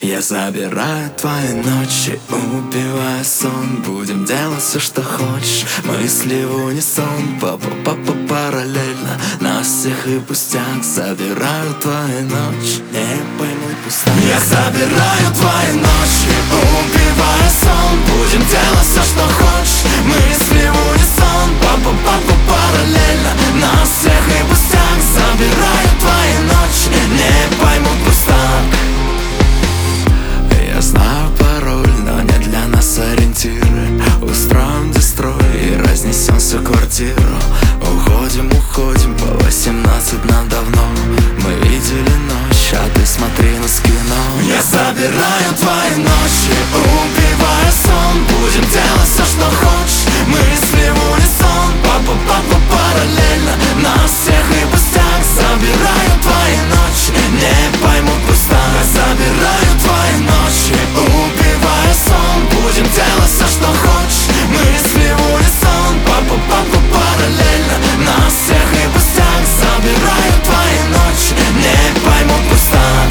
Я забираю твои ночи, убивая сон. Будем делать все, что хочешь, мысли в унисон. Папа параллельно, нас всех и пустяк. Забираю твои ночи, не поймут пустяк. Я забираю твои ночи, убивая сон. Будем делать все, что хочешь, мысли в унисон. Папа параллельно, нас всех и пустяк. Забираю твои ночи, не поймут пустяк. Я знаю пароль, но не для нас ориентиры. Устроим дестрой и разнесем всю квартиру. Уходим по 18 нам давно. Мы видели ночь, а ты смотри на кино. Я забираю твои ночи, убивая сон. Будем делать все, что хочешь, мысли в унисон. Папа параллельно, нас всех и пустяк. Забираю твои ночи, не поймут пустяк. Забираю твои ночи, убивая сон. Будем делать все, что хочешь, мысли в унисон. Папа параллельно, нас всех и пустяк. Забираю твои ночи, не поймут пустяк.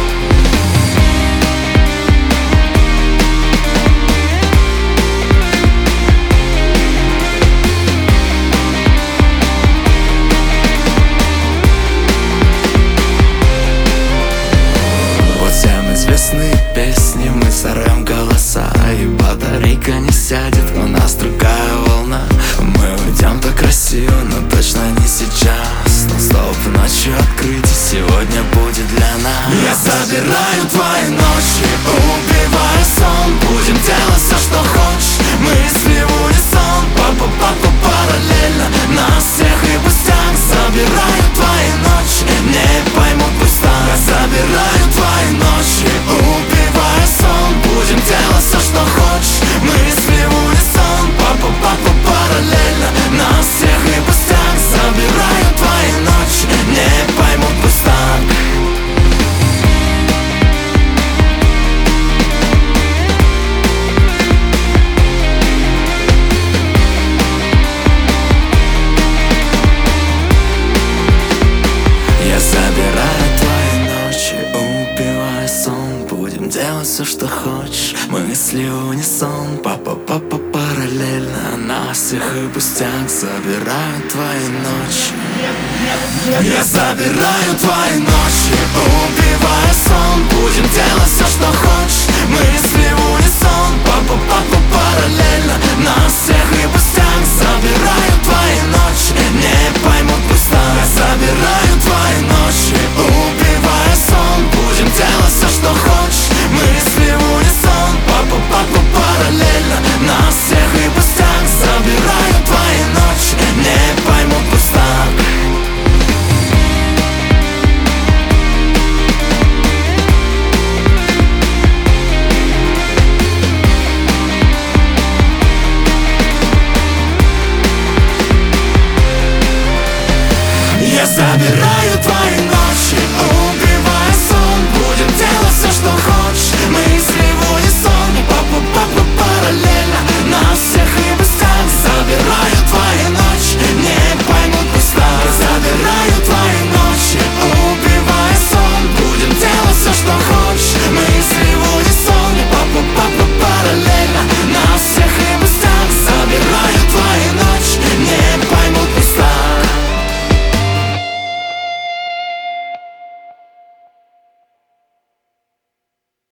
Известные песни, мы сорвем голоса. И батарейка не сядет, у нас другая волна. Мы уйдем так красиво, но точно не сейчас. Но стоп, ночью открытие сегодня будет для нас. Я забираю твои ночи, убивая сон. Будем делать все, что хочешь, мысли в унисон. Папа параллельно, нас всех и пустяк. Забираю твои ночи, не поймут пустяк. Я забираю твои ночи, убивая сон. Будем делать все, что хочешь, мысли в унисон. Папа параллельно, нас всех и пустяк. Забираю твои ночи, не поймут пустяк. Я забираю твои ночи, убивая сон. Будем делать все, что хочешь, мысли в унисон. Папа параллельно, нас всех и пустяк. Забираю твои ночи. Я забираю твои ночи, убивая сон.